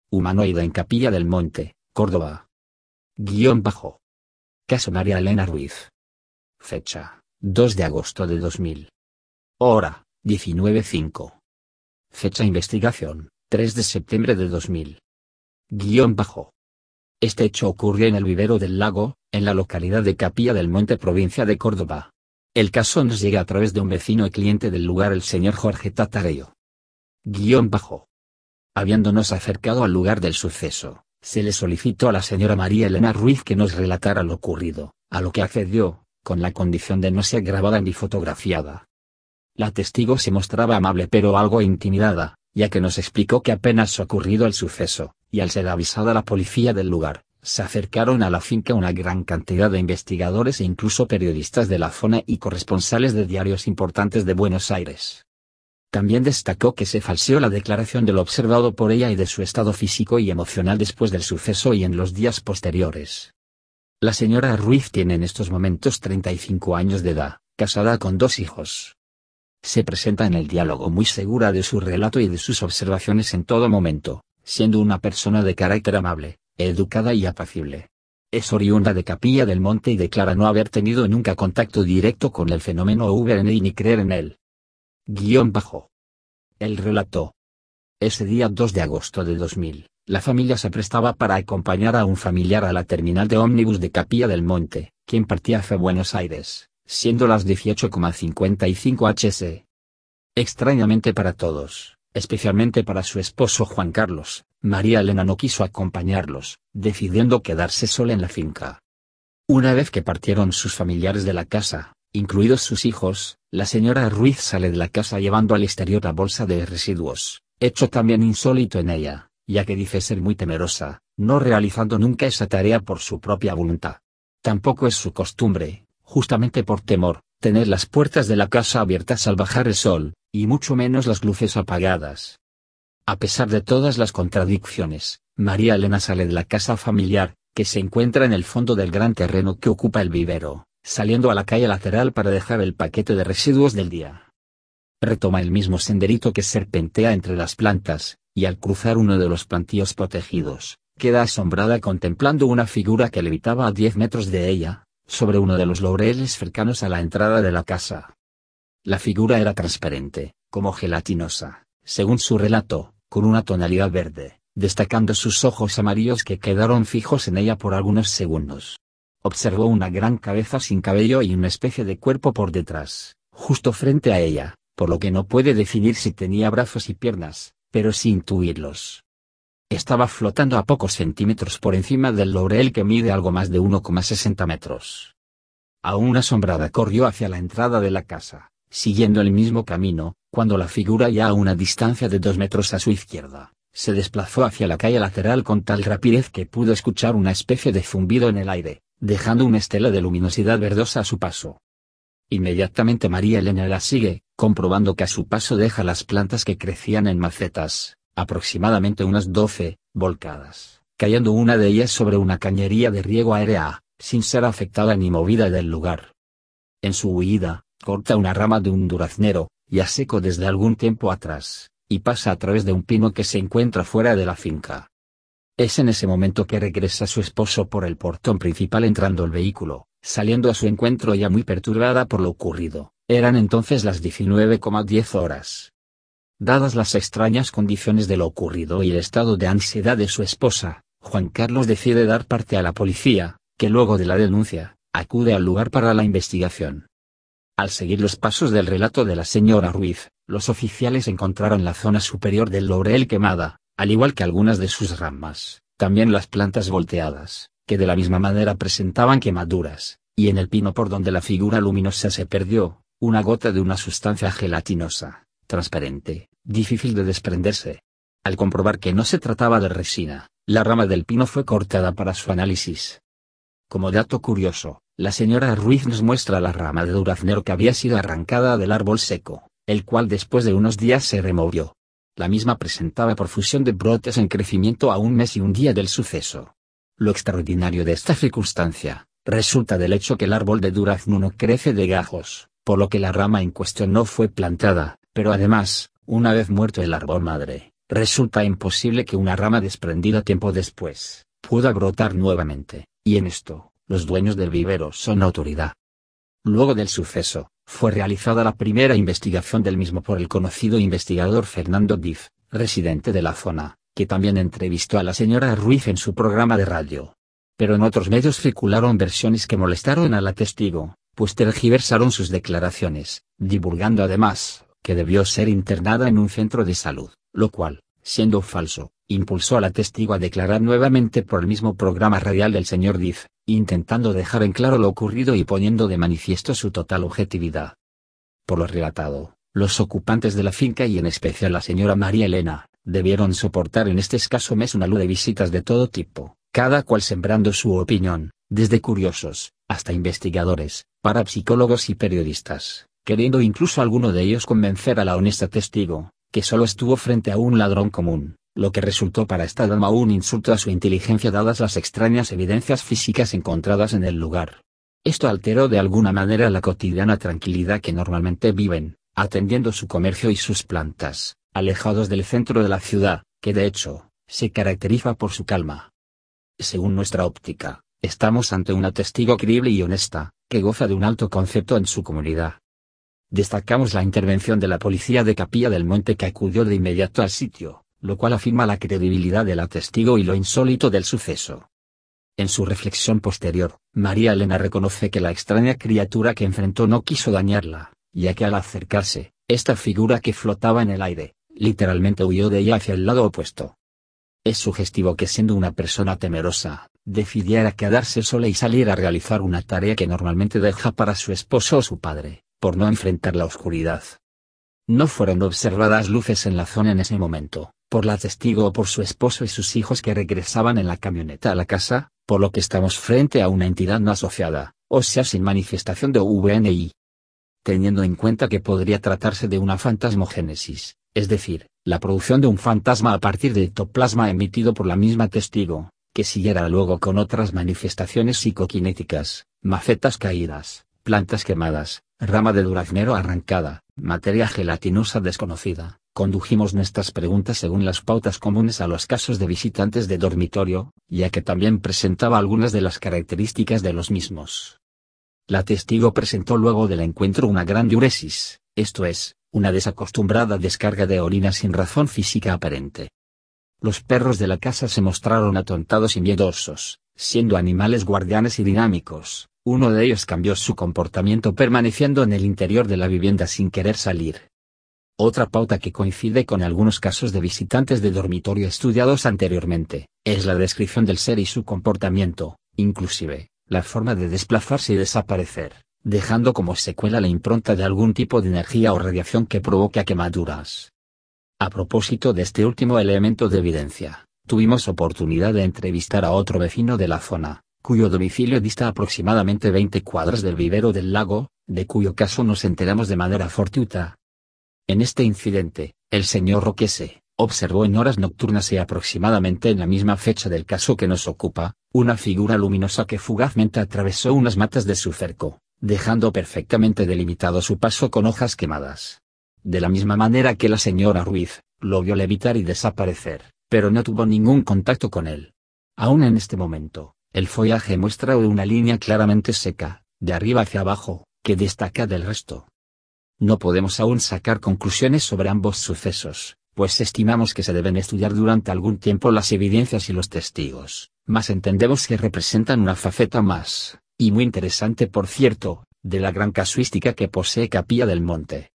humanoide en Capilla del Monte, Córdoba. _ Caso María Elena Ruiz. Fecha: 2 de agosto de 2000. Hora: 19:05. Fecha investigación: 3 de septiembre de 2000. _ Este hecho ocurrió en el Vivero del Lago, en la localidad de Capilla del Monte, provincia de Córdoba. El caso nos llega a través de un vecino y cliente del lugar, el señor Jorge Tatarello. _ Habiéndonos acercado al lugar del suceso, se le solicitó a la señora María Elena Ruiz que nos relatara lo ocurrido, a lo que accedió, con la condición de no ser grabada ni fotografiada. La testigo se mostraba amable pero algo intimidada, ya que nos explicó que apenas ocurrido el suceso, y al ser avisada la policía del lugar, se acercaron a la finca una gran cantidad de investigadores e incluso periodistas de la zona y corresponsales de diarios importantes de Buenos Aires. También destacó que se falseó la declaración de lo observado por ella y de su estado físico y emocional después del suceso y en los días posteriores. La señora Ruiz tiene en estos momentos 35 años de edad, casada con 2 hijos. Se presenta en el diálogo muy segura de su relato y de sus observaciones en todo momento, siendo una persona de carácter amable, educada y apacible. Es oriunda de Capilla del Monte y declara no haber tenido nunca contacto directo con el fenómeno ovni ni creer en él. _ Él relató. Ese día 2 de agosto de 2000, la familia se prestaba para acompañar a un familiar a la terminal de ómnibus de Capilla del Monte, quien partía hacia Buenos Aires, siendo las 18:55 h. Extrañamente para todos, especialmente para su esposo Juan Carlos, María Elena no quiso acompañarlos, decidiendo quedarse sola en la finca. Una vez que partieron sus familiares de la casa, incluidos sus hijos, la señora Ruiz sale de la casa llevando al exterior la bolsa de residuos, hecho también insólito en ella, ya que dice ser muy temerosa, no realizando nunca esa tarea por su propia voluntad. Tampoco es su costumbre, justamente por temor, tener las puertas de la casa abiertas al bajar el sol, y mucho menos las luces apagadas. A pesar de todas las contradicciones, María Elena sale de la casa familiar, que se encuentra en el fondo del gran terreno que ocupa el vivero, saliendo a la calle lateral para dejar el paquete de residuos del día. Retoma el mismo senderito que serpentea entre las plantas, y al cruzar uno de los plantíos protegidos, queda asombrada contemplando una figura que levitaba a 10 metros de ella, sobre uno de los laureles cercanos a la entrada de la casa. La figura era transparente, como gelatinosa, según su relato, con una tonalidad verde, destacando sus ojos amarillos que quedaron fijos en ella por algunos segundos. Observó una gran cabeza sin cabello y una especie de cuerpo por detrás, justo frente a ella, por lo que no puede definir si tenía brazos y piernas, pero sí intuirlos. Estaba flotando a pocos centímetros por encima del laurel que mide algo más de 1,60 metros. Aún asombrada corrió hacia la entrada de la casa, siguiendo el mismo camino, cuando la figura ya a una distancia de 2 metros a su izquierda, se desplazó hacia la calle lateral con tal rapidez que pudo escuchar una especie de zumbido en el aire, dejando una estela de luminosidad verdosa a su paso. Inmediatamente María Elena la sigue, comprobando que a su paso deja las plantas que crecían en macetas, aproximadamente unas 12, volcadas, cayendo una de ellas sobre una cañería de riego aérea, sin ser afectada ni movida del lugar. En su huida, corta una rama de un duraznero, ya seco desde algún tiempo atrás, y pasa a través de un pino que se encuentra fuera de la finca. Es en ese momento que regresa su esposo por el portón principal entrando el vehículo, saliendo a su encuentro ya muy perturbada por lo ocurrido. Eran entonces las 19:10 horas. Dadas las extrañas condiciones de lo ocurrido y el estado de ansiedad de su esposa, Juan Carlos decide dar parte a la policía, que luego de la denuncia, acude al lugar para la investigación. Al seguir los pasos del relato de la señora Ruiz, los oficiales encontraron la zona superior del laurel quemada, al igual que algunas de sus ramas, también las plantas volteadas, que de la misma manera presentaban quemaduras, y en el pino por donde la figura luminosa se perdió, una gota de una sustancia gelatinosa, transparente, difícil de desprenderse. Al comprobar que no se trataba de resina, la rama del pino fue cortada para su análisis. Como dato curioso, la señora Ruiz nos muestra la rama de duraznero que había sido arrancada del árbol seco, el cual después de unos días se removió. La misma presentaba profusión de brotes en crecimiento a 1 mes y 1 día del suceso. Lo extraordinario de esta circunstancia, resulta del hecho que el árbol de durazno no crece de gajos, por lo que la rama en cuestión no fue plantada, pero además, una vez muerto el árbol madre, resulta imposible que una rama desprendida tiempo después pueda brotar nuevamente, y en esto, los dueños del vivero son autoridad. Luego del suceso, fue realizada la primera investigación del mismo por el conocido investigador Fernando Diz, residente de la zona, que también entrevistó a la señora Ruiz en su programa de radio. Pero en otros medios circularon versiones que molestaron a la testigo, pues tergiversaron sus declaraciones, divulgando además, que debió ser internada en un centro de salud, lo cual, siendo falso, impulsó a la testigo a declarar nuevamente por el mismo programa radial del señor Diz, intentando dejar en claro lo ocurrido y poniendo de manifiesto su total objetividad. Por lo relatado, los ocupantes de la finca y en especial la señora María Elena, debieron soportar en este escaso mes una luz de visitas de todo tipo, cada cual sembrando su opinión, desde curiosos, hasta investigadores, parapsicólogos y periodistas, queriendo incluso alguno de ellos convencer a la honesta testigo, que solo estuvo frente a un ladrón común, lo que resultó para esta dama un insulto a su inteligencia dadas las extrañas evidencias físicas encontradas en el lugar. Esto alteró de alguna manera la cotidiana tranquilidad que normalmente viven, atendiendo su comercio y sus plantas, alejados del centro de la ciudad, que de hecho, se caracteriza por su calma. Según nuestra óptica, estamos ante una testigo creíble y honesta, que goza de un alto concepto en su comunidad. Destacamos la intervención de la policía de Capilla del Monte que acudió de inmediato al sitio, lo cual afirma la credibilidad de la testigo y lo insólito del suceso. En su reflexión posterior, María Elena reconoce que la extraña criatura que enfrentó no quiso dañarla, ya que al acercarse, esta figura que flotaba en el aire, literalmente huyó de ella hacia el lado opuesto. Es sugestivo que siendo una persona temerosa, decidiera quedarse sola y salir a realizar una tarea que normalmente deja para su esposo o su padre, por no enfrentar la oscuridad. No fueron observadas luces en la zona en ese momento, por la testigo o por su esposo y sus hijos que regresaban en la camioneta a la casa, por lo que estamos frente a una entidad no asociada, o sea sin manifestación de UVNI. Teniendo en cuenta que podría tratarse de una fantasmogénesis, es decir, la producción de un fantasma a partir de ectoplasma emitido por la misma testigo, que siguiera luego con otras manifestaciones psicoquinéticas, macetas caídas, plantas quemadas, rama de duraznero arrancada, materia gelatinosa desconocida, condujimos nuestras preguntas según las pautas comunes a los casos de visitantes de dormitorio, ya que también presentaba algunas de las características de los mismos. La testigo presentó luego del encuentro una gran diuresis, esto es, una desacostumbrada descarga de orina sin razón física aparente. Los perros de la casa se mostraron atontados y miedosos, siendo animales guardianes y dinámicos. Uno de ellos cambió su comportamiento permaneciendo en el interior de la vivienda sin querer salir. Otra pauta que coincide con algunos casos de visitantes de dormitorio estudiados anteriormente, es la descripción del ser y su comportamiento, inclusive, la forma de desplazarse y desaparecer, dejando como secuela la impronta de algún tipo de energía o radiación que provoca quemaduras. A propósito de este último elemento de evidencia, tuvimos oportunidad de entrevistar a otro vecino de la zona, cuyo domicilio dista aproximadamente 20 cuadras del vivero del lago, de cuyo caso nos enteramos de manera fortuita. En este incidente, el señor Roque se observó en horas nocturnas y aproximadamente en la misma fecha del caso que nos ocupa, una figura luminosa que fugazmente atravesó unas matas de su cerco, dejando perfectamente delimitado su paso con hojas quemadas. De la misma manera que la señora Ruiz, lo vio levitar y desaparecer, pero no tuvo ningún contacto con él. Aún en este momento, el follaje muestra una línea claramente seca, de arriba hacia abajo, que destaca del resto. No podemos aún sacar conclusiones sobre ambos sucesos, pues estimamos que se deben estudiar durante algún tiempo las evidencias y los testigos, mas entendemos que representan una faceta más, y muy interesante por cierto, de la gran casuística que posee Capilla del Monte.